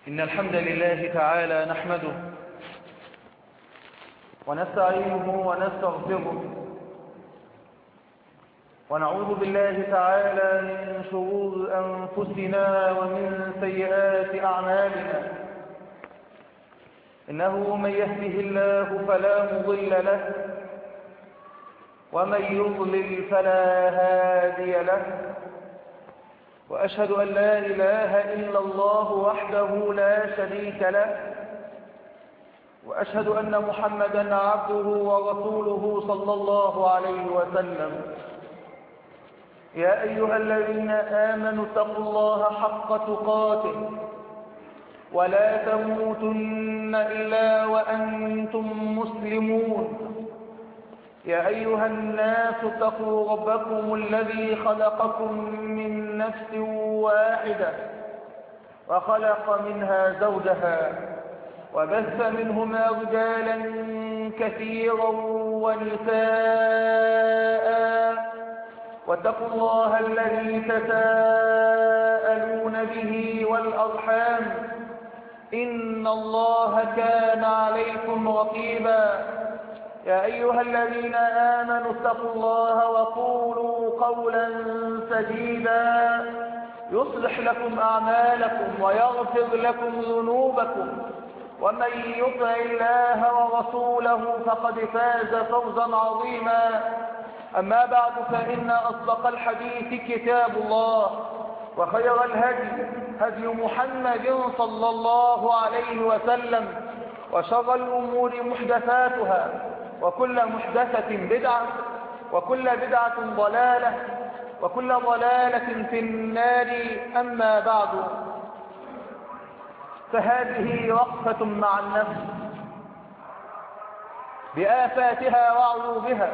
إن الحمد لله تعالى نحمده ونستعينه ونستغفره ونعوذ بالله تعالى من شرور أنفسنا ومن سيئات أعمالنا. إنه من يهده الله فلا مضل له ومن يضلل فلا هادي له، وأشهد أن لا إله إلا الله وحده لا شريك له، وأشهد أن محمدا عبده ورسوله صلى الله عليه وسلم. يا أيها الذين آمنوا اتقوا الله حق تقاته ولا تموتن إلا وأنتم مسلمون. يا أيها الناس اتقوا ربكم الذي خلقكم من نفس واحدة وخلق منها زوجها وبث منهما رجالا كثيرا ونساء، واتقوا الله الذي تساءلون به والأرحام إن الله كان عليكم رقيبا. يا أيها الذين آمنوا اتقوا الله وقولوا قولا سديدا يصلح لكم أعمالكم ويغفر لكم ذنوبكم، ومن يطع الله ورسوله فقد فاز فوزا عظيما. أما بعد، فإن أصدق الحديث كتاب الله، وخير الهدي هدي محمد صلى الله عليه وسلم، وشر الأمور محدثاتها، وكل محدثة بدعة، وكل بدعة ضلالة، وكل ضلالة في النار. أما بعد، فهذه وقفة مع النفس بآفاتها وعيوبها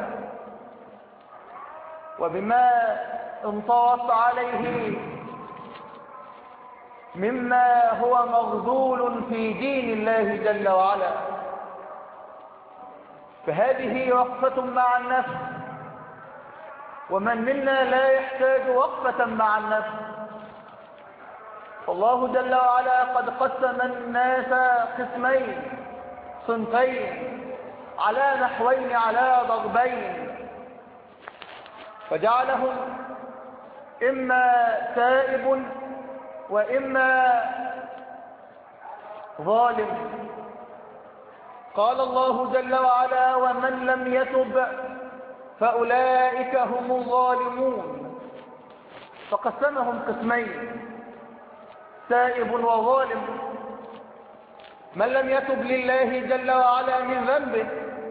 وبما انطوت عليه مما هو مغزول في دين الله جل وعلا. فهذه وقفة مع النفس، ومن منا لا يحتاج وقفة مع النفس؟ الله جل وعلا قد قسم الناس قسمين صنفين على نحوين على ضربين، فجعلهم إما تائب وإما ظالم. قال الله جل وعلا: ومن لم يتب فأولئك هم الظالمون. فقسمهم قسمين، تائب وظالم. من لم يتب لله جل وعلا من ذنبه،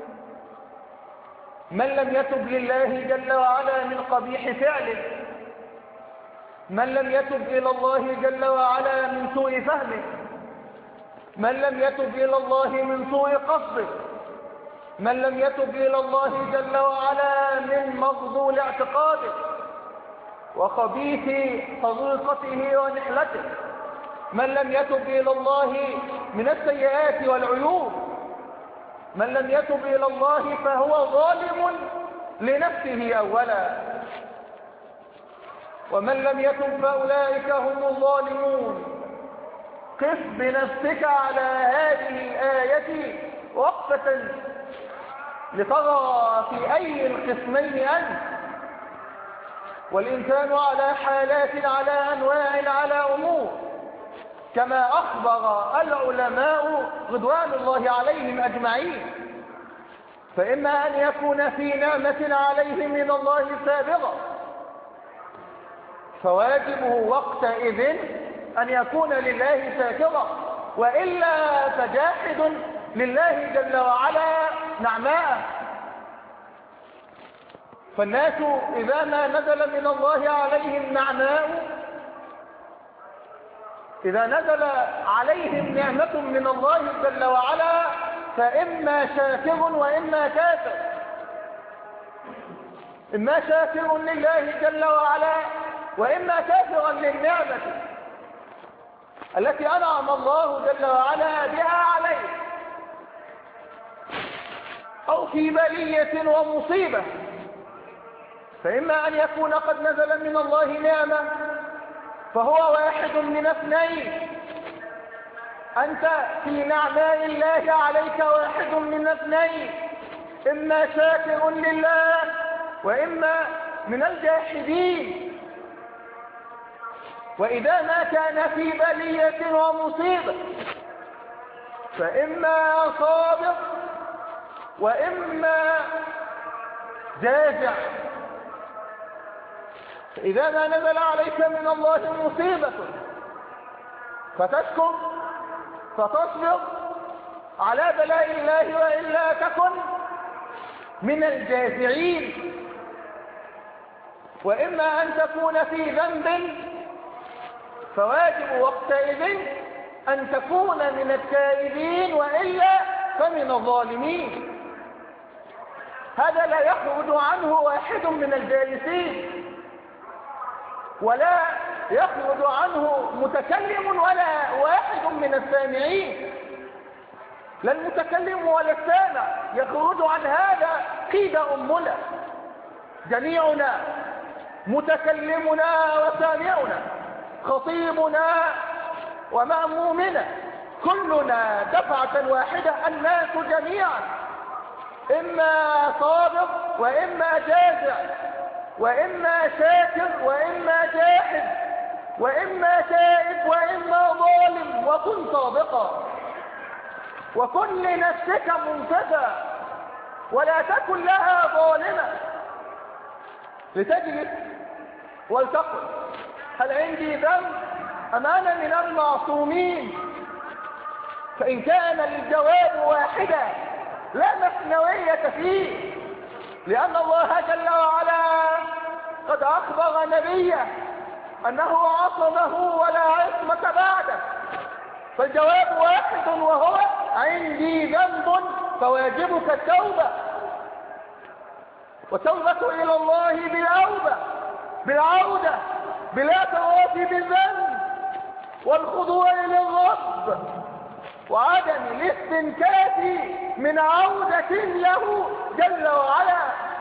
من لم يتب لله جل وعلا من قبيح فعله، من لم يتب إلى الله جل وعلا من سوء فهمه، من لم يتب إلى الله من سوء قصده، من لم يتب إلى الله جل وعلا من مغزول اعتقاده وخبيث طريقته ونحلته، من لم يتب إلى الله من السيئات والعيوب، من لم يتب إلى الله فهو ظالم لنفسه أولا، ومن لم يتب فأولئك هم الظالمون. قف بنفسك على هذه الآية وقفة لترى في أي القسمين أنت. والإنسان على حالات، على أنواع، على أمور، كما أخبر العلماء رضوان الله عليهم أجمعين. فإما أن يكون في نعمة عليه من الله سابغة، فواجبه وقتئذ أن يكون لله شاكرا، وإلا فجاحد لله جل وعلا نعماءه. فالناس إذا ما نزل من الله عليهم نعماء، إذا نزل عليهم نعمة من الله جل وعلا، فإما شاكر وإما كافر. إما شاكر لله جل وعلا، وإما كافرا للنعمة التي أنعم الله جل وعلا بها عليه، أو في بلية ومصيبة. فإما أن يكون قد نزل من الله نعمة فهو واحد من اثنين: أنت في نعماء الله عليك واحد من اثنين: إما شاكر لله وإما من الجاحدين. وإذا ما كان في بلية ومصيبة فإما صابر وإما جازع. فإذا ما نزل عليك من الله مصيبة فتشكر فتصبر على بلاء الله وإلا تكن من الجازعين. وإما أن تكون في ذنب فواجب وقتئذ أن تكون من التائبين وإلا فمن الظالمين. هذا لا يخرج عنه واحد من الجالسين، ولا يخرج عنه متكلم ولا واحد من السامعين. لا المتكلم ولا السامع يخرج عن هذا قيد أمنا. جميعنا، متكلمنا وسامعنا، خطيبنا ومأمومنا، كلنا دفعة واحدة الناس جميعا إما صابر وإما جازع، وإما شاكر وإما جاحد، وإما تائب وإما ظالم. وكن صادقا وكن لنفسك منتفى ولا تكن لها ظالما، لتجلس ولتقل: هل عندي ذنب أم أنا من المعصومين؟ فإن كان الجواب واحدا لا مثنوية فيه، لأن الله جل وعلا قد أخبر نبيه أنه عصمه ولا عصمة بعده. فالجواب واحد وهو: عندي ذنب فواجبك التوبة، والتوبة إلى الله بالعودة بالاعتراف بالذنب والخضوع للرب وعدم الاستنكاف من عودة له جل وعلا.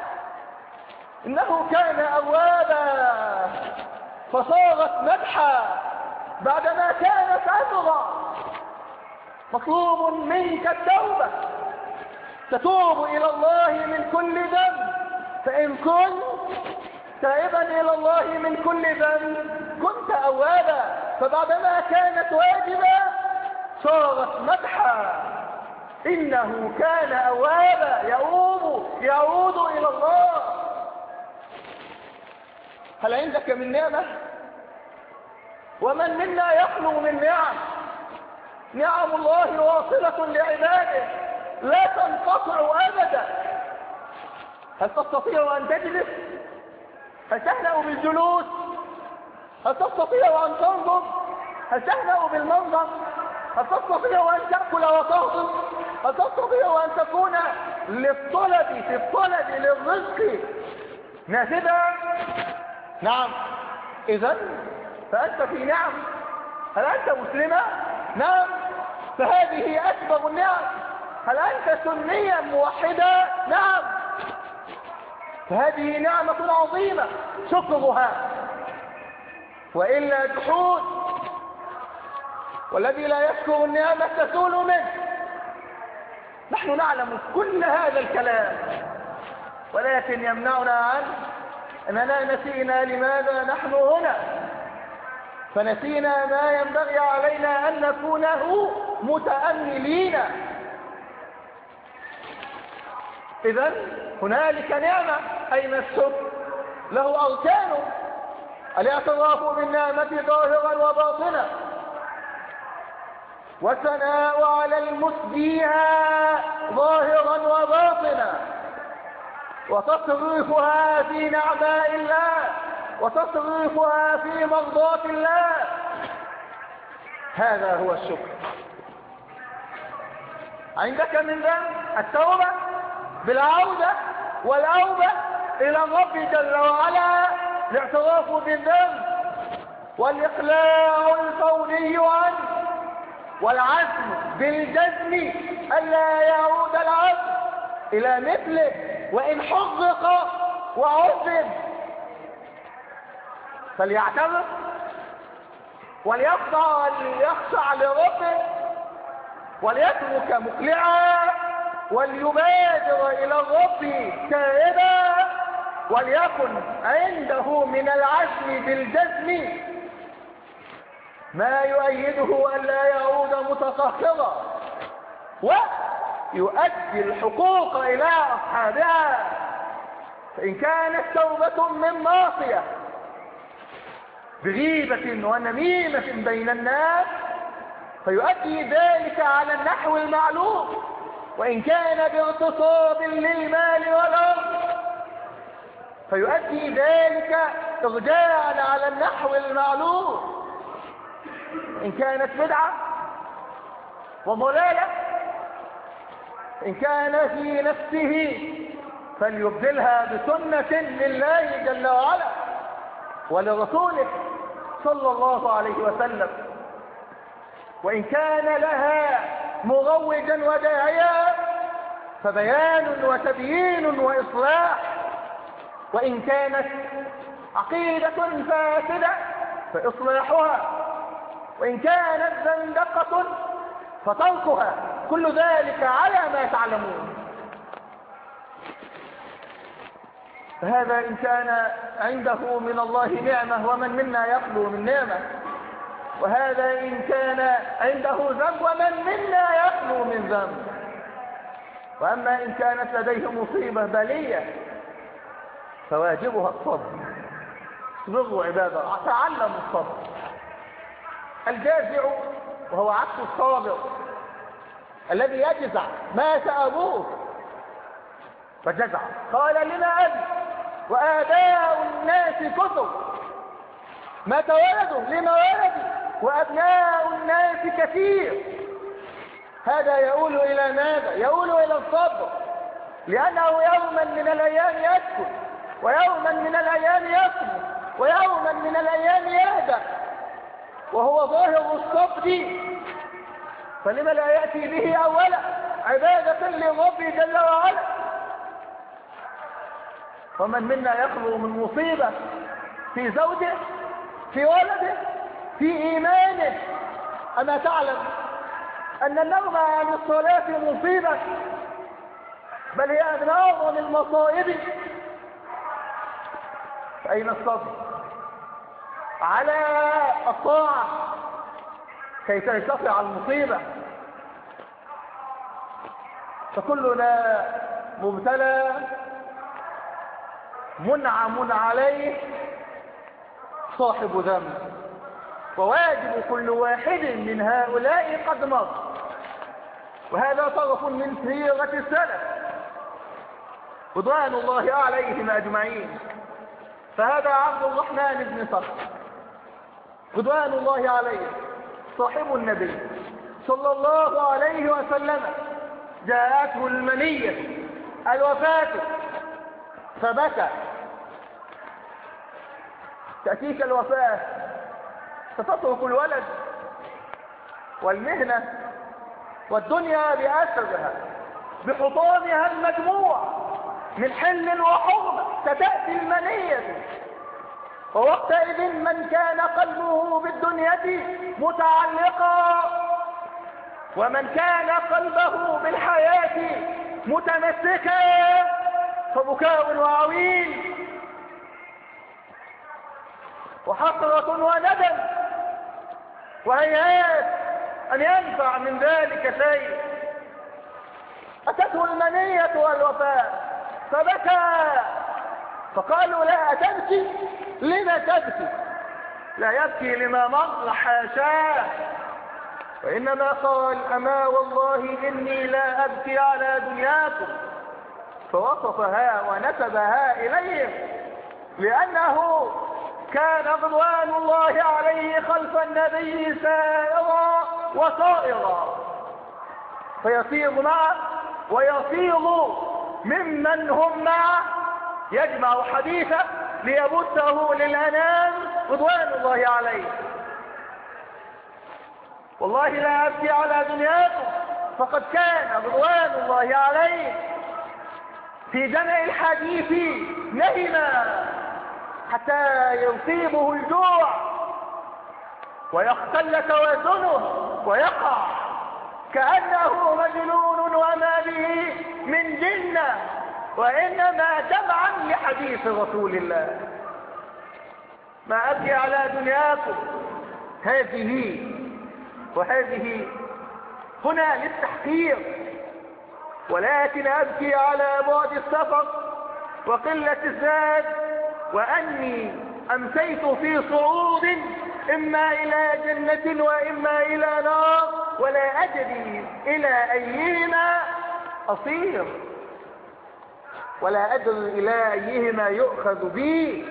إنه كان أوابا فصارت مدحا بعدما كانت أمرا. مطلوب منك التوبة، تتوب إلى الله من كل ذنب. فإن كنت تائبا إلى الله من كل ذنب كنت أوابا، فبعدما كانت واجبا صارت مدحا. إنه كان أوابا يعود إلى الله. هل عندك من نعمة؟ ومن منا يخلو من نعم الله واصلة لعباده لا تنقطع أبدا. هل تستطيع أن تجلس؟ هل تهنأ بالجلوس؟ هل تستطيع أن تنظر؟ هل تهنأ بالمنظر؟ هل تستطيع أن تأكل وتهضم؟ هل تستطيع أن تكون في الطلب للرزق نافذا؟ نعم. إذن فأنت في نعم. هل أنت مسلمة؟ نعم، فهذه أكبر النعم. هل أنت سنيا موحدا؟ نعم، فهذه نعمة عظيمة شكرها، وإلا جحود. والذي لا يشكر النعمة تزول منه. نحن نعلم كل هذا الكلام، ولكن يمنعنا عنه أننا نسينا لماذا نحن هنا، فنسينا ما ينبغي علينا أن نكونه متأملين. إذن هنالك نعمة. أين الشكر؟ له أركانه: الاعتراف بالنعمة ظاهرا وباطنا، والثناء على المسديها ظاهرا وباطنا، وتصريفها في نعماء الله، وتصريفها في مرضاة الله. هذا هو الشكر. عندك من ذنب التوبة بالعودة والأوبة إلى الرب جل وعلا، الاعتراف بالذنب والإقلاع الفوري عنه، والعزم بالجزم ألا يعود العبد إلى مثله وإن حقق وعذب، فليعترف وليخضع لربه وليترك مقلعا، وليبادر إلى الرب تائبا، وليكن عنده من العزم بالجزم ما يؤيده ألا يعود متقهقرا، ويؤدي الحقوق إلى أصحابها. فإن كانت توبة من معصية بغيبة ونميمة بين الناس فيؤدي ذلك على النحو المعلوم، وإن كان باغتصاب للمال والأرض فيؤدي ذلك إرجاعا على النحو المعلوم. إن كانت بدعة وضلالة إن كان في نفسه فليبدلها بسنة لله جل وعلا ولرسوله صلى الله عليه وسلم. وإن كان لها مروجا وداعيا فبيان وتبيين وإصلاح. وإن كانت عقيدة فاسدة فإصلاحها. وإن كانت زندقة فتركها. كل ذلك على ما تعلمون. فهذا إن كان عنده من الله نعمة، ومن منا يخلو من نعمة. وهذا إن كان عنده ذنب، ومن منا يخلو من ذنب. وأما إن كانت لديه مصيبة بلية فواجبها الصبر. اصبروا عباد الله، تعلموا الصبر. الجازع وهو عكس الصابر الذي يجزع. مات أبوه فجزع، قال لما أبي وآباء الناس كثر. مات ولده لما ولدي وأبناء الناس كثير. هذا يقول إلى ماذا؟ يقول إلى الصبر، لأنه يوما من الأيام يسكت، ويوما من الأيام يصمت، ويوما من الأيام يهدأ، وهو ظاهر الصبر. فلما لا يأتي به أولا عبادة للرب جل وعلا؟ ومن منا يخلو من مصيبة في زوجه، في ولده، في إيمانه. أما تعلم أن النوم عن الصلاة مصيبة، بل هي من أعظم المصائب. فأين الصبر على الطاعة كي ترتفع المصيبة؟ فكلنا مبتلى منعم عليه صاحب ذنب، وواجب كل واحد من هؤلاء قد مضى. وهذا طرف من سيرة السلف رضوان الله عليهم أجمعين. فهذا عبد الرحمن بن صخر رضوان الله عليه صاحب النبي صلى الله عليه وسلم، جاءته المنية الوفاة فبكى. تأتيك الوفاة فتترك الولد والمهنة والدنيا بأسرها بحطامها المجموع من حل وحرمة. ستأتي المنية، ووقتئذ من كان قلبه بالدنيا متعلقا، ومن كان قلبه بالحياة متمسكا فبكاء وعويل وحسرة وندم، وهيهات أن ينفع من ذلك شيء. أتته المنية والوفاة فبكى، فقالوا لا تبكي. لما تبكي؟ لا يبكي لما مر حاشاه، وإنما قال أما والله إني لا أبكي على دنياكم، فوصفها ونسبها إليهم، لأنه كان رضوان الله عليه خلف النبي سائرا وصائرا، فيصير معه ويصير ممن هم معه، يجمع حديثه ليبثه للأنام رضوان الله عليه. والله لا أبكي على دنياكم، فقد كان رضوان الله عليه في جمع الحديث نهما حتى يصيبه الجوع ويختل توازنه ويقع كأنه مجنون وما به من جنة، وإنما تبعا لحديث رسول الله. ما أبكي على دنياكم هذه وهذه هنا للتحقير، ولكن أبكي على بعد السفر وقلة الزاد، وأني أمسيت في صعود إما إلى جنة وإما إلى نار، ولا أدري إلى أيهما أصير، ولا أدري إلى أيهما يؤخذ بي.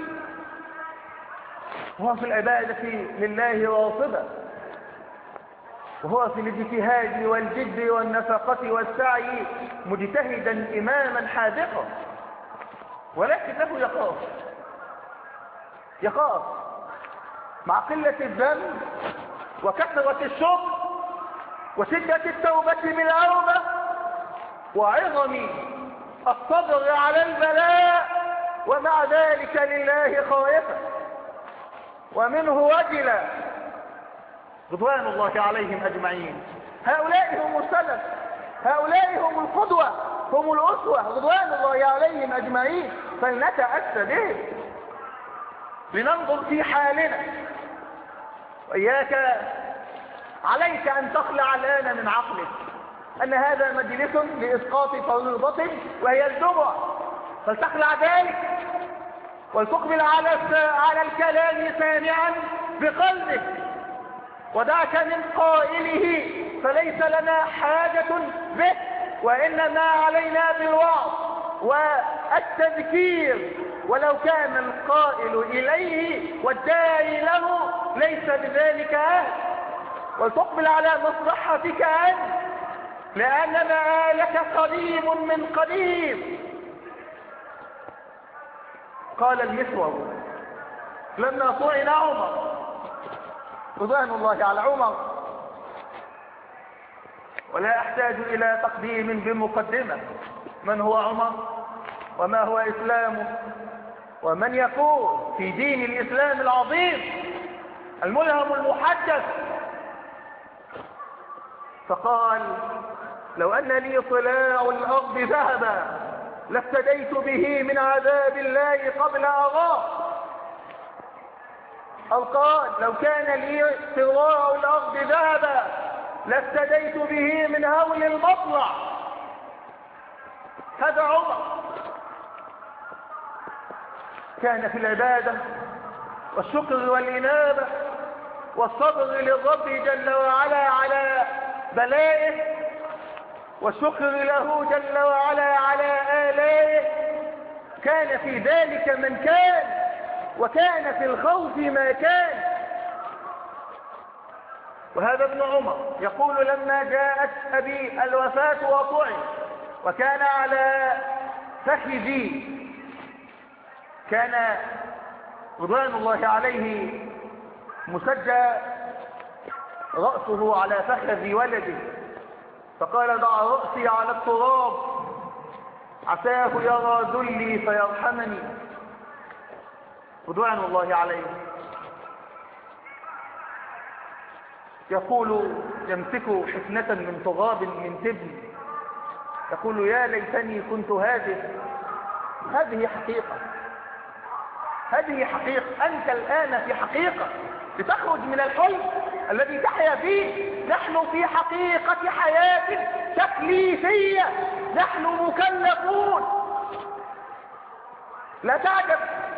وهو في العبادة لله واصبا، وهو في الاجتهاد والجد والنفقة والسعي مجتهدا إماما حاذقا، ولكنه يخاف مع قلة الذنب وكثرة الشكر وشدة التوبة بالأوبة وعظم الصبر على البلاء، ومع ذلك لله خائفا ومنه وجلا رضوان الله عليهم أجمعين. هؤلاء هم السلف، هؤلاء هم القدوة، هم الأسوة رضوان الله عليهم أجمعين. فلنتأسى بهم، لننظر في حالنا. وإياك عليك أن تخلع الآن من عقلك أن هذا مجلس لإسقاط فريضة وهي الجمعة، فلتخلع ذلك ولتقبل على الكلام سامعا بقلبك، ودعك من قائله فليس لنا حاجة به، وإنما علينا بالوعظ والتذكير، ولو كان القائل إليه والداعي له ليس بذلك أهل. ولتقبل على مصلحتك أنت، لأن مآلك قريب من قريب. قال المسور لما طعن عمر رضوان الله على عمر، ولا أحتاج إلى تقديم بمقدمة، من هو عمر وما هو إسلامه ومن يكون في دين الإسلام العظيم الملهم المحدث. فقال لو أن لي طلاع الأرض ذهبا لافتديت به من عذاب الله قبل أراه. أو قال لو كان لي طلاع الأرض ذهبا لافتديت به من هول المطلع. هذا عمر كان في العبادة والشكر والإنابة والصبر للرب جل وعلا على بلائه، والشكر له جل وعلا على آلائه. كان في ذلك من كان، وكان في الخوف ما كان. وهذا ابن عمر يقول لما جاءت أبي الوفاة وطعن وكان على فخذي، كان رضوان الله عليه مسجى رأسه على فخذ ولده، فقال ضع رأسي على التراب عساه يرى ذلي فيرحمني رضوان الله عليه. يقول يمسك حفنة من تراب من تبن، يقول يا ليتني كنت هذه حقيقة، هذه حقيقة. أنت الآن في حقيقة لتخرج من الحلم الذي تحيا فيه. نحن في حقيقة حياة تكليفية، نحن مكلفون. لا تعجب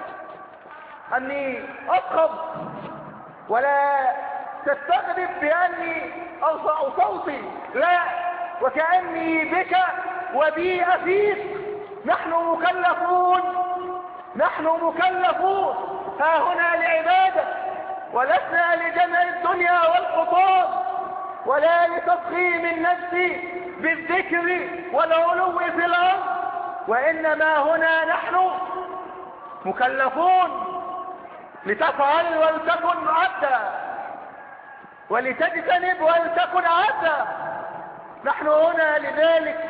أني أصخب، ولا تستغرب بأني أرفع صوتي، لا، وكأني بك وبي أفيق. نحن مكلفون، نحن مكلفون. ها هنا لعبادة، ولسنا لجمع الدنيا والحطام، ولا لتضخيم النفس بالذكر والعلو في الأرض، وإنما هنا نحن مكلفون لتفعل ولتكن عبدا، ولتجتنب ولتكن عبدا. نحن هنا لذلك.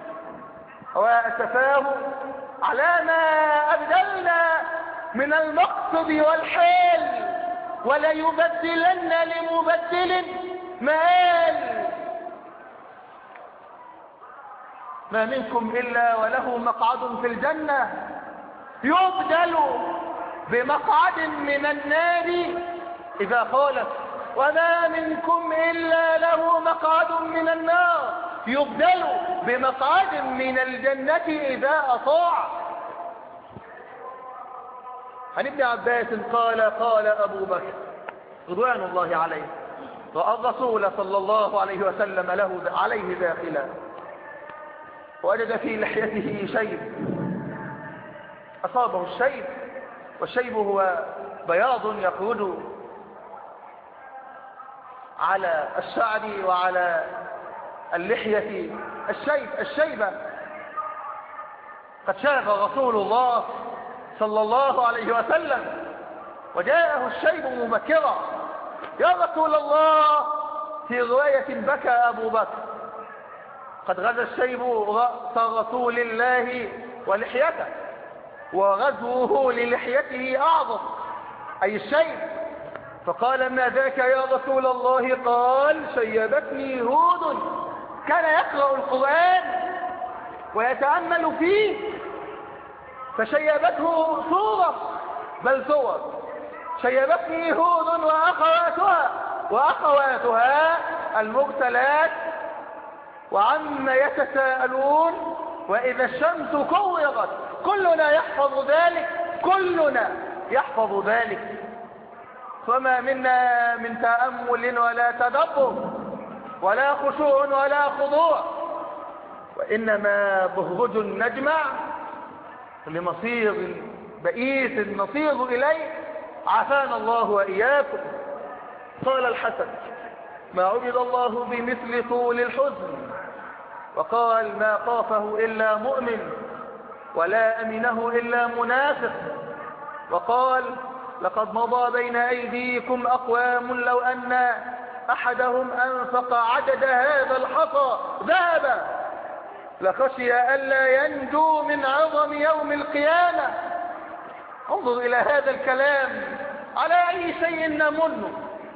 وأسفاه على ما أبدلنا من المقصد والحال، وليبدلن لمبدل مآل. ما منكم إلا وله مقعد في الجنة يبدل بمقعد من النار إذا خالف، وما منكم إلا له مقعد من النار يبدل بمقعد من الجنة إذا أطاع. عن ابن عباس قال قال أبو بكر رضوان الله عليه: رأى الرسول صلى الله عليه وسلم له عليه داخلا، وجد في لحيته شيب، أصابه الشيب، والشيب هو بياض يخرج على الشعر وعلى اللحية، الشيبة. قد شاب رسول الله صلى الله عليه وسلم وجاءه الشيب مبكرا: يا رسول الله، في رواية بكى أبو بكر. قد غزا الشيب رأس رسول الله ولحيته، وغزوه للحيته أعظم، أي الشيب. فقال: ما ذاك يا رسول الله؟ قال: شيبتني هود. كان يقرأ القرآن ويتأمل فيه فشيبته صورة، بل صور. شيبتني هود وأخواتها المرسلات، وعما يتساءلون، وإذا الشمس كورت. كلنا يحفظ ذلك. فما منا من تأمل ولا تدبر ولا خشوع ولا خضوع، وإنما بهرج نجمع لمصير بئيس نصير إليه، عافانا الله وإياكم. قال الحسن: ما عبد الله بمثل طول الحزن. وقال: ما خافه إلا مؤمن، ولا أمنه إلا منافق. وقال: لقد مضى بين أيديكم أقوام لو أن أحدهم أنفق عدد هذا الحصى ذهبا لخشي ألا ينجو من عظم يوم القيامة. انظر إلى هذا الكلام، على أي شيء نمن؟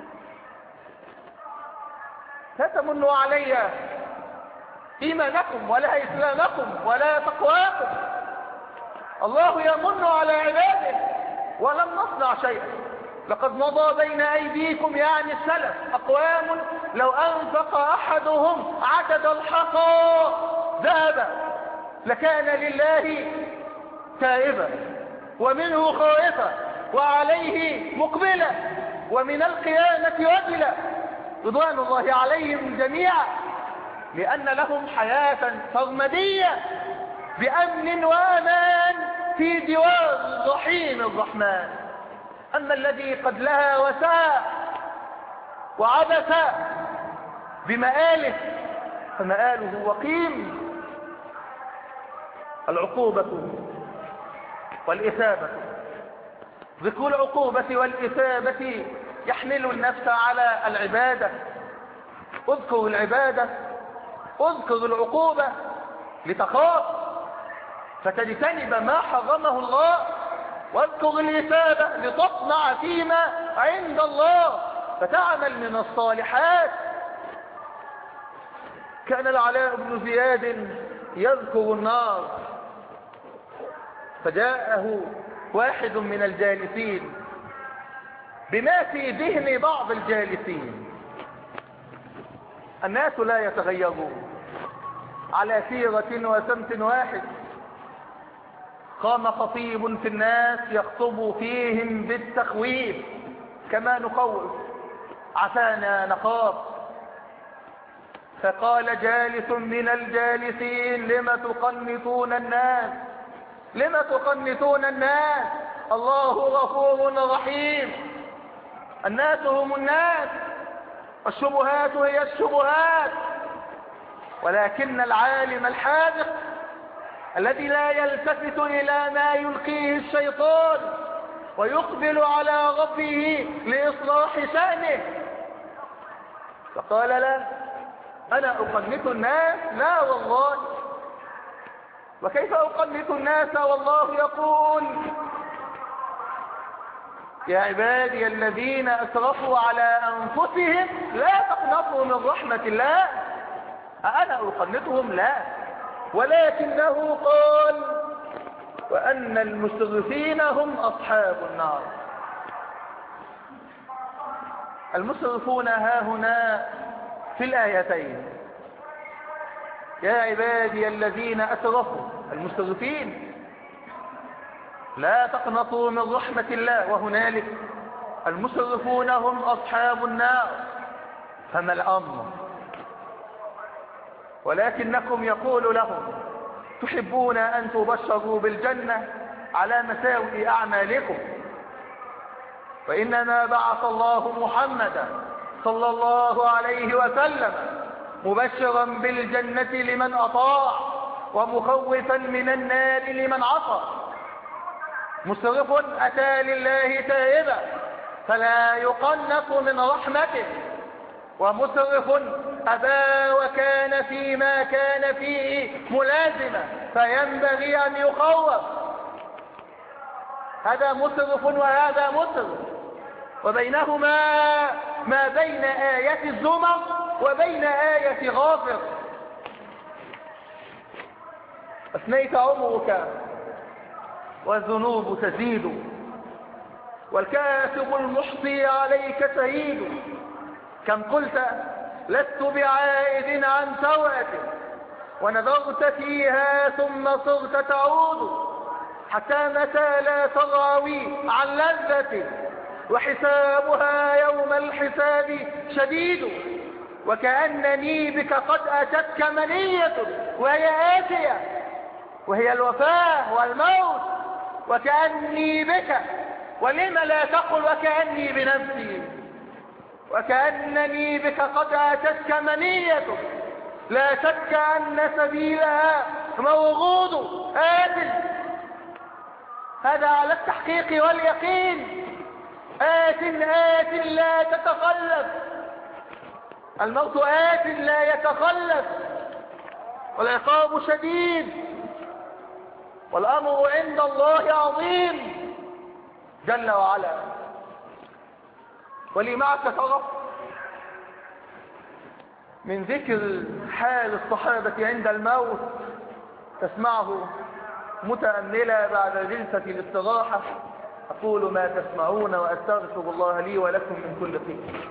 لا تمنوا علي إيمانكم ولا إسلامكم ولا تقواكم. الله يمن على عباده ولم نصنع شيئا. لقد مضى بين أيديكم، يعني السلف، أقوام لو أنفق أحدهم عدد الحصى ذهبا لكان لله تائبا، ومنه خائفا، وعليه مقبلا، ومن القيامة وجلا، رضوان الله عليهم جميعا، لأن لهم حياة سرمدية بأمن وأمان في جوار الرحيم الرحمن. أما الذي قد لها وساء وعبث بمآله فمآله وقيم. العقوبة والإثابة. ذكر العقوبة والإثابة يحمل النفس على العبادة. اذكر العبادة، اذكر العقوبة لتخاف فتجتنب ما حرمه الله، واذكر الإثابة لتصنع فيما عند الله فتعمل من الصالحات. كان العلاء بن زياد يذكر النار، فجاءه واحد من الجالسين بما في ذهن بعض الجالسين. الناس لا يتغيرون على سيرة وسمت واحد. قام خطيب في الناس يخطب فيهم بالتخويف كما نخوف، عسانا نخاف. فقال جالس من الجالسين: لم تقنطون الناس؟ لم تقنطون الناس؟ الله غفور رحيم. الناس هم الناس، الشبهات هي الشبهات، ولكن العالم الحاذق الذي لا يلتفت إلى ما يلقيه الشيطان ويقبل على ربه لإصلاح شأنه، فقال: لا، أنا أقنط الناس؟ لا والله. وكيف أقنط الناس والله يقول: يا عبادي الذين أسرفوا على أنفسهم لا تقنطوا من رحمة الله. أنا أقنطهم؟ لا، ولكنه قال وأن المسرفين هم أصحاب النار. المسرفون ها هنا في الآيتين يا عبادي الذين أسرفوا، المسرفين لا تقنطوا من رحمة الله، وهنالك المسرفون هم أصحاب النار. فما الأمر؟ ولكنكم يقول لهم تحبون أن تبشروا بالجنة على مساوئ أعمالكم، وإنما بعث الله محمدا صلى الله عليه وسلم مبشرا بالجنة لمن أطاع ومخوفا من النار لمن عصى. مسرف أتى لله تائبا فلا يقنط من رحمته، ومسرف أبى وكان فيما كان فيه ملازما فينبغي أن يخوف. هذا مسرف وهذا مسرف، وبينهما ما بين آية الزمر وبين آية غافر. أثنيت عمرك والذنوب تزيد، والكاتب المحصي عليك شهيد. كم قلت لست بعائد عن سوءة، ونظرت فيها ثم صرت تعود، حتى متى لا تراوي عن لذة، وحسابها يوم الحساب شديد. وكأنني بك قد أتتك منية وهي آتية، وهي الوفاة والموت. وكأني بك، ولم لا تقل وكأني بنفسي؟ وكأنني بك قد أتتك منية، لا شك أن سبيلها موعود آت. هذا على التحقيق واليقين. آت لا تتخلف، الموت آت لا يتخلف، والعقاب شديد، والأمر عند الله عظيم جل وعلا. ولي معك طرف من ذكر حال الصحابة عند الموت تسمعه متأملا بعد جلسة الاستراحة. أقول ما تسمعون وأستغفر الله لي ولكم من كل خير.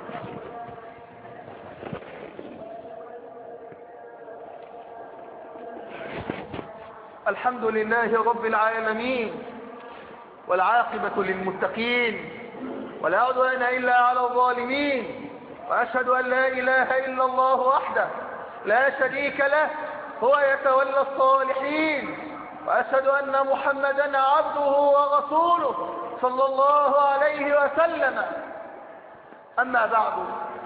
الحمد لله رب العالمين، والعاقبة للمتقين، ولا عدوان إلا على الظالمين. وأشهد أن لا إله إلا الله وحده لا شريك له، هو يتولى الصالحين. وأشهد أن محمدا عبده ورسوله صلى الله عليه وسلم. أما بعد،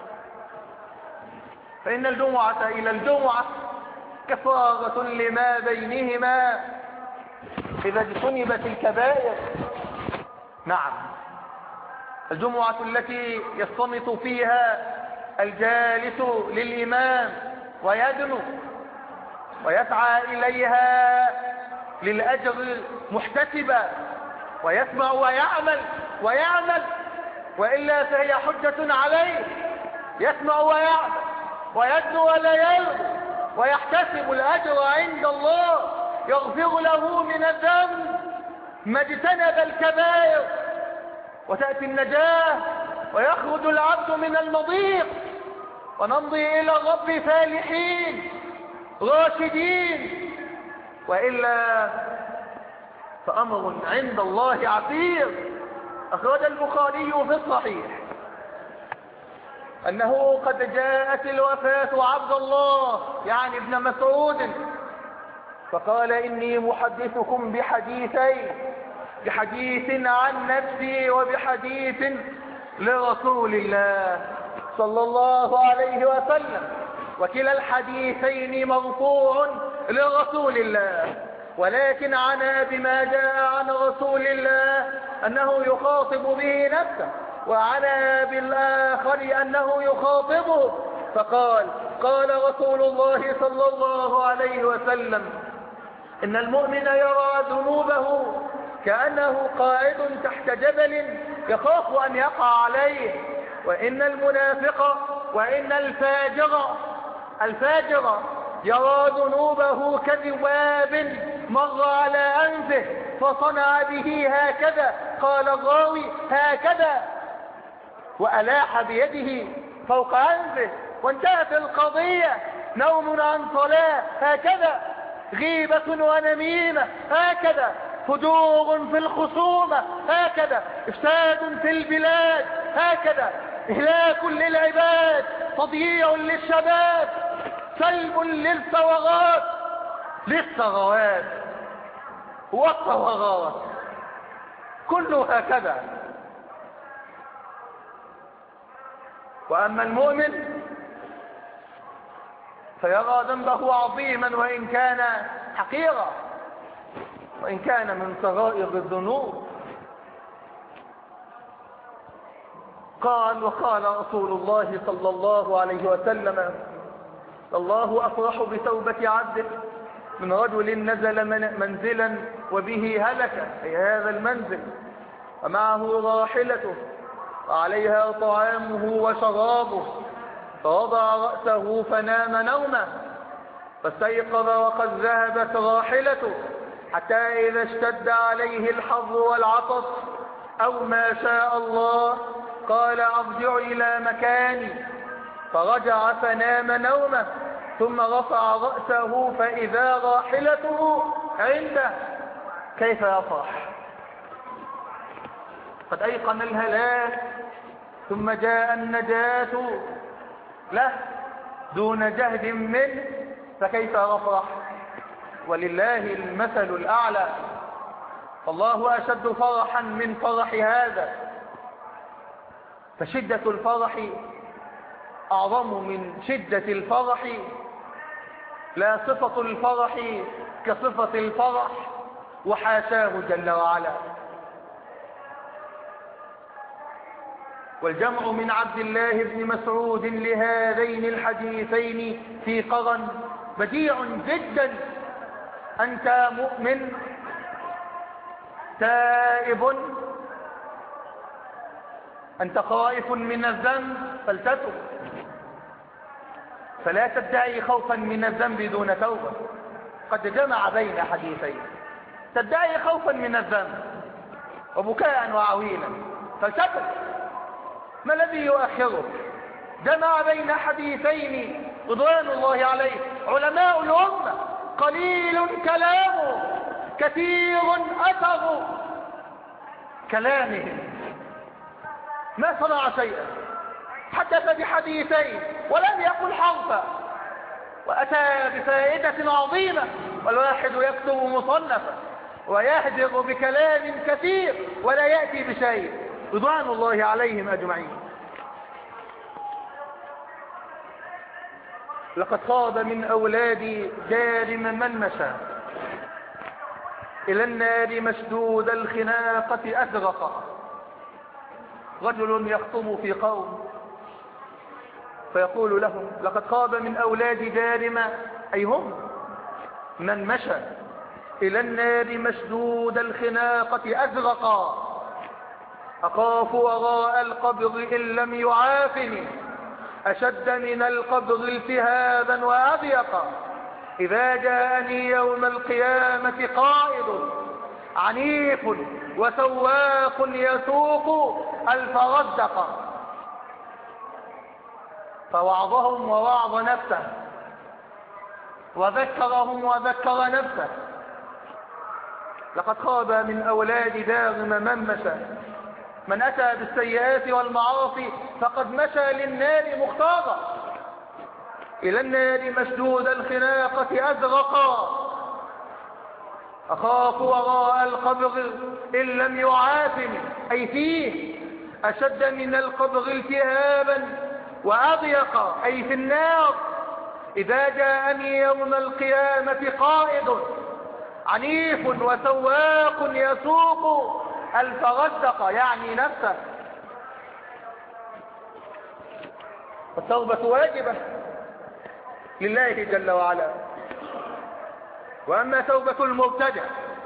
فإن الجمعة إلى الجمعة كفارة لما بينهما إذا اجتنبت الكبائر. نعم، الجمعة التي يصطمت فيها الجالس للإمام ويدنو ويسعى إليها للأجر محتسبا، ويسمع ويعمل وإلا فهي حجة عليه. يسمع ويعمل ويدنو ولا يلغو ويحتسب الأجر عند الله، يغفر له من الذنب ما اجتنب الكبائر، وتأتي النجاة ويخرج العبد من المضيق، ونمضي إلى الرب فالحين راشدين. وإلا فأمر عند الله عسير. أخرج البخاري في الصحيح أنه قد جاءت الوفاة عبد الله يعني ابن مسعود، فقال إني محدثكم بحديثين، بحديث عن نفسي وبحديث لرسول الله صلى الله عليه وسلم، وكلا الحديثين مرفوع لرسول الله، ولكن عنا بما جاء عن رسول الله أنه يخاطب به نفسه، وعنا بالآخر أنه يخاطبه. فقال قال رسول الله صلى الله عليه وسلم إن المؤمن يرى ذنوبه كأنه قاعد تحت جبل يخاف أن يقع عليه، وإن المنافق وإن الفاجر يرى ذنوبه كذباب مر على أنفه فصنع به هكذا، قال الراوي هكذا، وألاح بيده فوق أنفه وانتهت القضية. نوم عن صلاة هكذا، غيبة ونميمة هكذا، فجور في الخصومة هكذا، إفساد في البلاد هكذا، إهلاك للعباد، تضييع للشباب، سلب للثروات والثورات، كله هكذا. وأما المؤمن فيرى ذنبه عظيما وإن كان حقيرا، وإن كان من صغائر الذنوب. وقال رسول الله صلى الله عليه وسلم: الله أفرح بتوبة عبده من رجل نزل منزلا وبه هلك، أي هذا المنزل، ومعه راحلته وعليها طعامه وشرابه، فوضع رأسه فنام نومه، فاستيقظ وقد ذهبت راحلته، حتى إذا اشتد عليه الحر والعطش أو ما شاء الله قال: أرجع إلى مكاني، فرجع فنام نومه، ثم رفع رأسه فإذا راحلته عنده. كيف يفرح؟ قد أيقن الهلاك، ثم جاء النجاة له دون جهد منه، فكيف يفرح؟ ولله المثل الأعلى. الله أشد فرحا من فرح هذا، فشدة الفرح أعظم من شدة الفرح، لا صفة الفرح كصفة الفرح، وحاشاه جل وعلا. والجمع من عبد الله بن مسعود لهذين الحديثين في قرن بديع جدا. أنت مؤمن تائب، أنت خائف من الذنب فلتتب، فلا تدعي خوفا من الذنب دون توبة. قد جمع بين حديثين، تدعي خوفا من الذنب وبكاء وعويلا فلتتب، ما الذي يؤخرك؟ جمع بين حديثين رضوان الله عليه علماء الأمة، قليل كلامه كثير أثر كلامهم، ما صنع شيئا، حدث بحديثين ولم يقل حرفا، وأتى بفائدة عظيمة. والواحد يكتب مصنفا ويهدر بكلام كثير ولا يأتي بشيء، رضوان الله عليهم أجمعين. لقد خاب من أولاد دارم من مشى إلى النار مشدود الخناقة أزرق. رجل يخطب في قوم فيقول لهم: لقد خاب من أولاد دارم، أي هم من مشى إلى النار مشدود الخناقة أزرقا، أخاف وراء القبر إن لم يعافني، أشد من القبر التهابا وأضيقا، إذا جاءني يوم القيامة قائد عنيف وسواق يسوق الفرزدق. فوعظهم ووعظ نفسه، وذكرهم وذكر نفسه. لقد خاب من أولاد دارم من مشى، من أتى بالسيئات والمعاصي فقد مشى للنار مختارا، إلى النار مشدود الخناقة أزرقا، أخاف وراء القبر إن لم يعافني، أي فيه أشد من القبر التهابا وأضيق، أي في النار، إذا جاءني يوم القيامة قائد عنيف وسواق يسوق الفرزدق، يعني نفسه. والتوبة واجبة لله جل وعلا. وأما توبة المبتدع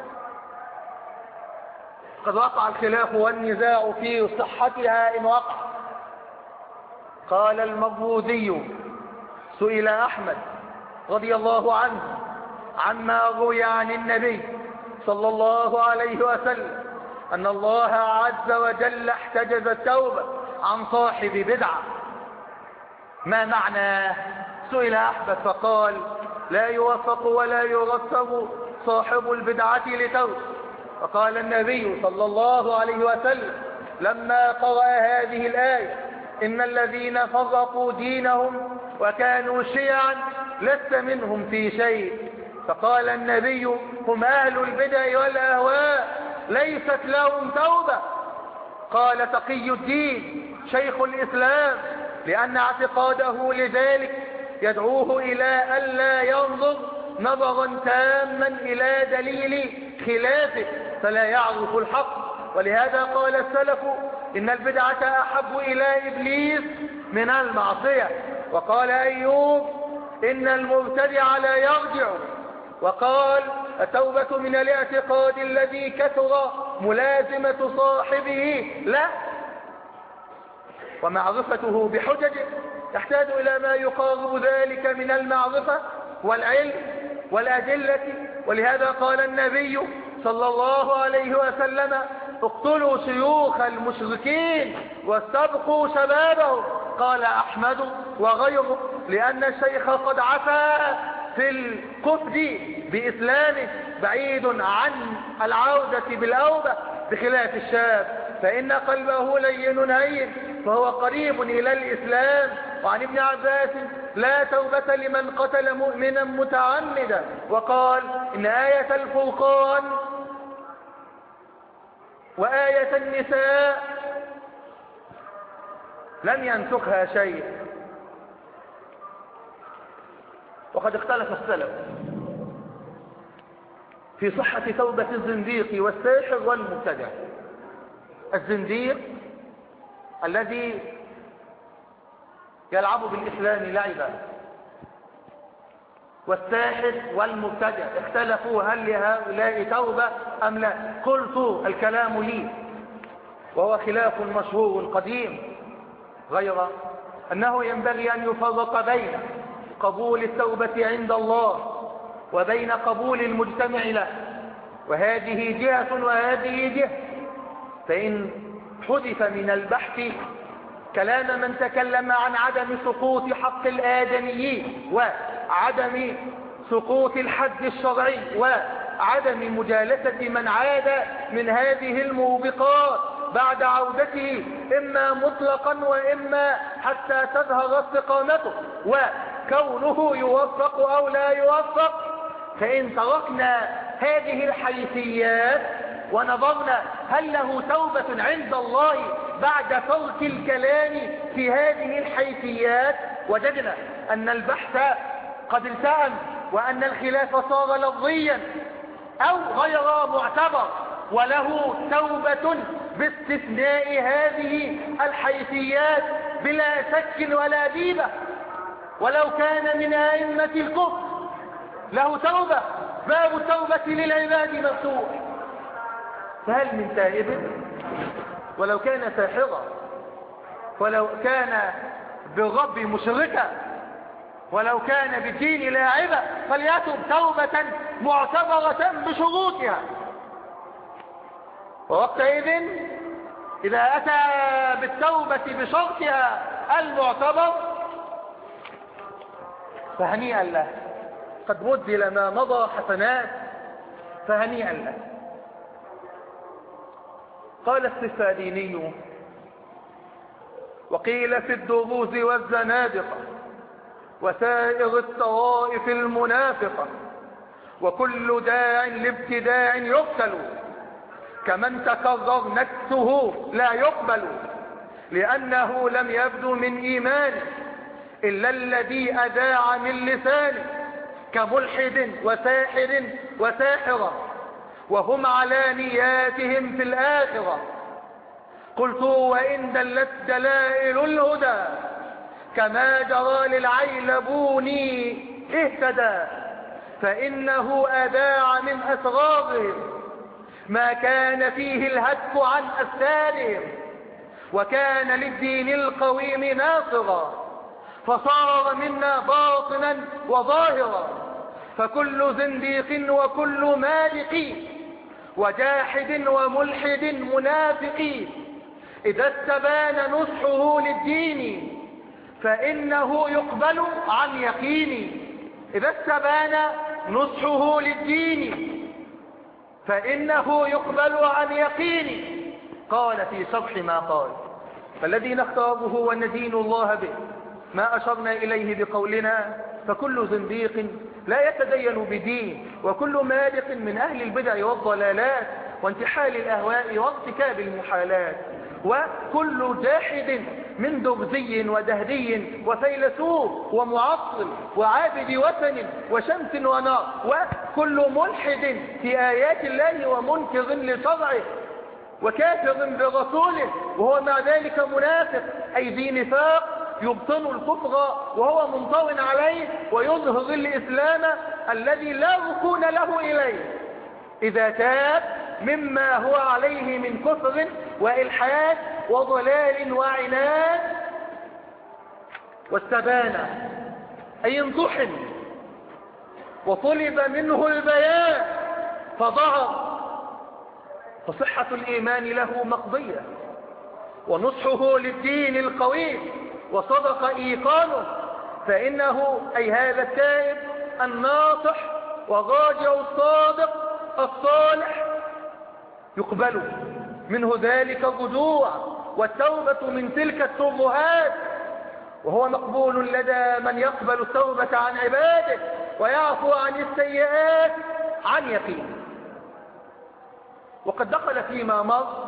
قد وقع الخلاف والنزاع في صحتها إن وقع. قال المبوذي: سئل أحمد رضي الله عنه عما روي عن النبي صلى الله عليه وسلم أن الله عز وجل احتجز التوبة عن صاحب بدعة. ما معنى؟ سئل أحمد فقال: لا يوفق ولا يرتب صاحب البدعة لتوبة. فقال النبي صلى الله عليه وسلم لما قرأ هذه الآية: إن الذين فرقوا دينهم وكانوا شيعا لست منهم في شيء، فقال النبي: هم أهل البدع والأهواء ليست لهم توبة. قال تقي الدين شيخ الإسلام لأن اعتقاده لذلك يدعوه إلى ألا ينظر نظرا تاما إلى دليل خلافه فلا يعرف الحق. ولهذا قال السلف: إن البدعة أحب إلى إبليس من المعصية. وقال أيوب: إن المبتدع لا يرجع. وقال: التوبة من الاعتقاد الذي كثر ملازمة صاحبه لا، ومعرفته بحججه تحتاج إلى ما يقارب ذلك من المعرفة والعلم والأدلة. ولهذا قال النبي صلى الله عليه وسلم: اقتلوا شيوخ المشركين واستبقوا شبابهم. قال أحمد وغيره: لأن الشيخ قد عفا في الكفر بإسلامه بعيد عن العودة بالأوبة، بخلاف الشاب فإن قلبه لين هين فهو قريب إلى الإسلام. وعن ابن عباس: لا توبة لمن قتل مؤمنا متعمدا. وقال: إن آية الفرقان وآية النساء لم ينسخها شيء. وقد اختلف السلف في صحة توبة الزنديق والساحر والمبتدع. الزنديق الذي يلعب بالإسلام لعبا، والساحر والمبتدع اختلفوا هل لهؤلاء توبة أم لا. قلت الكلام لي وهو خلاف مشهور قديم، غير أنه ينبغي أن يفرق بين قبول التوبة عند الله وبين قبول المجتمع له، وهذه جهة وهذه جهة. فإن حدث من البحث كلام من تكلم عن عدم سقوط حق الآدميين وعدم سقوط الحد الشرعي وعدم مجالسة من عاد من هذه الموبقات بعد عودته إما مطلقا وإما حتى تظهر استقامته وكونه يوفق أو لا يوفق، فإن تركنا هذه الحيثيات ونظرنا هل له توبة عند الله بعد ترك الكلام في هذه الحيثيات، وجدنا أن البحث قد التأم وأن الخلاف صار لفظيا أو غير معتبر، وله توبة باستثناء هذه الحيثيات بلا شك ولا ديبة. ولو كان من أئمة الكفر له توبة، باب التوبة للعباد مفتوح. فهل من تائب؟ ولو كان ساحرا، ولو كان بالرب مشركا، ولو كان بالدين لاعبا، فليتب توبة معتبرة بشروطها. ووقتئذ إذا أتى بالتوبة بشرطها المعتبر فهنيئا له، قد بدل ما مضى حسنات، فهنيئا له. قال السفاريني: وقيل في الدروز والزنادقة وسائر الطوائف المنافقة وكل داع لابتداع يقتل، كمن تكرر نكته لا يقبل، لأنه لم يبدو من إيمانه إلا الذي أذاع من لسانه، كملحد وساحر وساحرة، وهم على نياتهم في الآخرة. قلت: وإن دلت دلائل الهدى كما جرى للعيلبون اهتدى، فإنه أذاع من أسرارهم ما كان فيه الهتك عن أسرارهم، وكان للدين القويم ناصرا، فصار منا باطنا وظاهرا. فكل زنديق وكل مالق وجاحد وملحد منافق إذا استبان نصحه للدين فإنه يقبل عن يقين. إذا استبان نصحه للدين فإنه يقبل عن يقين. قال في شرح ما قال: فالذي نختاره وندين الله به ما أشرنا إليه بقولنا، فكل زنديق لا يتدين بدين، وكل مالق من أهل البدع والضلالات وانتحال الأهواء وارتكاب المحالات، وكل جاحد من دغزي ودهري وفيلسوف ومعطل وعابد وثن وشمس ونار، وكل ملحد في آيات الله ومنكر لشرعه وكافر برسوله وهو مع ذلك منافق، أي ذي نفاق يبطن الكفر وهو منطو عليه ويظهر الإسلام الذي لا ركون له إليه. إذا تاب مما هو عليه من كفر وإلحاد وضلال وعناد واستبان أي انطحن وطلب منه البيان فظهر، فصحة الإيمان له مقضية ونصحه للدين القويم وصدق إيقانه، فإنه أي هذا التائب الناصح وراجع الصادق الصالح يقبل منه ذلك الرجوع والتوبة من تلك الترهات، وهو مقبول لدى من يقبل التوبة عن عباده ويعفو عن السيئات عن يقين. وقد دخل فيما مر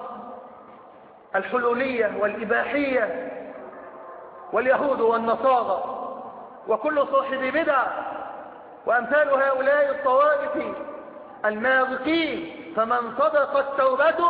الحلولية والإباحية واليهود والنصارى وكل صاحب بدع وأمثال هؤلاء الطوائف الماغقين، فمن صدقت توبته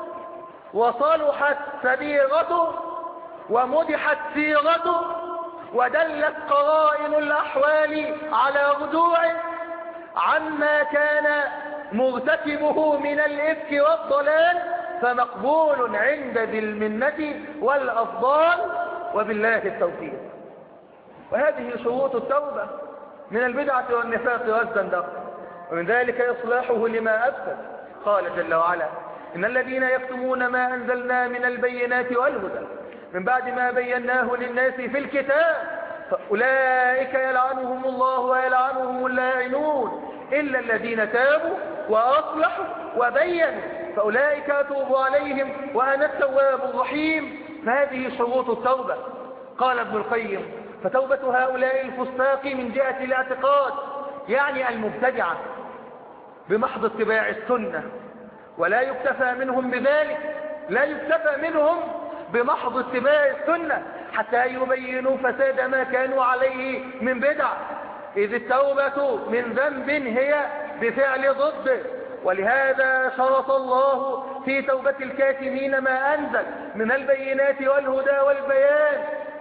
وصلحت سبيرته ومدحت سيرته ودلت قرائن الأحوال على رجوعه عما كان مرتكبه من الإفك والضلال فمقبول عند ذي المنة والأفضال وبالله التوفيق. وهذه شروط التوبة من البدعة والنفاق والزندقة، ومن ذلك إصلاحه لما أفسد. قال جل وعلا: إن الذين يكتمون ما أنزلنا من البينات والهدى من بعد ما بيناه للناس في الكتاب فأولئك يلعنهم الله ويلعنهم اللاعنون إلا الذين تابوا وأصلحوا وبينوا فأولئك أتوب عليهم وأنا التواب الرحيم. فهذه شروط التوبة. قال ابن القيم: فتوبة هؤلاء الفساق من جهة الاعتقاد يعني المبتدعة بمحض اتباع السنة، ولا يكتفى منهم بذلك، لا يكتفى منهم بمحض اتباع السنة حتى يبينوا فساد ما كانوا عليه من بدع، إذ التوبة من ذنب هي بفعل ضده. ولهذا شرط الله في توبة الكاتمين ما أنزل من البينات والهدى والبيان،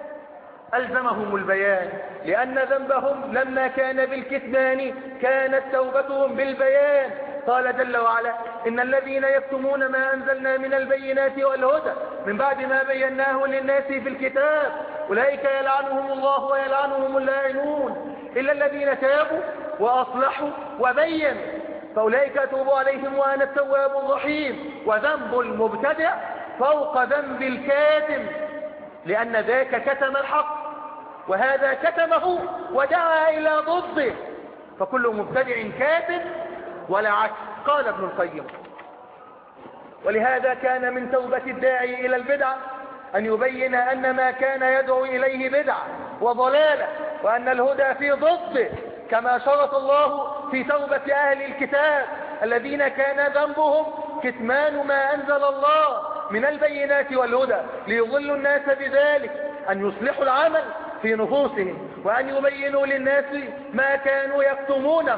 ألزمهم البيان لأن ذنبهم لما كان بالكتمان كانت توبتهم بالبيان. قال جل وعلا: إن الذين يكتمون ما أنزلنا من البينات والهدى من بعد ما بيناه للناس في الكتاب أولئك يلعنهم الله ويلعنهم اللاعنون إلا الذين تابوا وأصلحوا وبينوا فأولئك أتوب عليهم وأنا التواب الرحيم. وذنب المبتدع فوق ذنب الكاتم لأن ذاك كتم الحق وهذا كتمه ودعا إلى ضده، فكل مبتدع كاتم ولا عكس. قال ابن القيم: ولهذا كان من توبة الداعي إلى البدعة أن يبين أن ما كان يدعو إليه بدعة وضلالة وأن الهدى في ضده، كما شرط الله في توبة أهل الكتاب الذين كان ذنبهم كتمان ما أنزل الله من البينات والهدى ليضلوا الناس بذلك، أن يصلحوا العمل في نفوسهم وأن يبينوا للناس ما كانوا يكتمونه.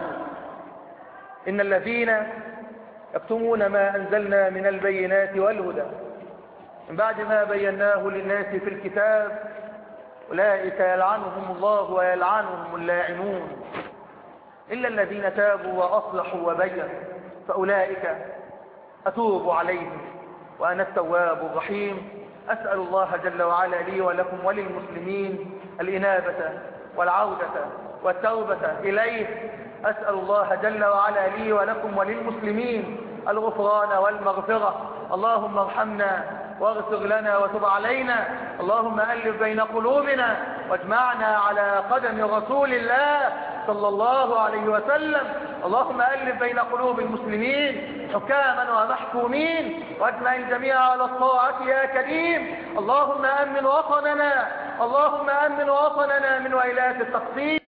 إن الذين يكتمون ما أنزلنا من البينات والهدى من بعد ما بيناه للناس في الكتاب أولئك يلعنهم الله ويلعنهم اللاعنون إلا الذين تابوا وأصلحوا وبينوا فأولئك أتوب عليهم وأنا التواب الرحيم. أسأل الله جل وعلا لي ولكم وللمسلمين الإنابة والعودة والتوبة إليه. أسأل الله جل وعلا لي ولكم وللمسلمين الغفران والمغفرة. اللهم ارحمنا واغفر لنا وتب علينا. اللهم ألف بين قلوبنا واجمعنا على قدم رسول الله صلى الله عليه وسلم. اللهم ألف بين قلوب المسلمين حكاما ومحكومين واجمع الجميع على الطاعة يا كريم. اللهم أمن وطننا، اللهم أمن وطننا من ويلات التقصير.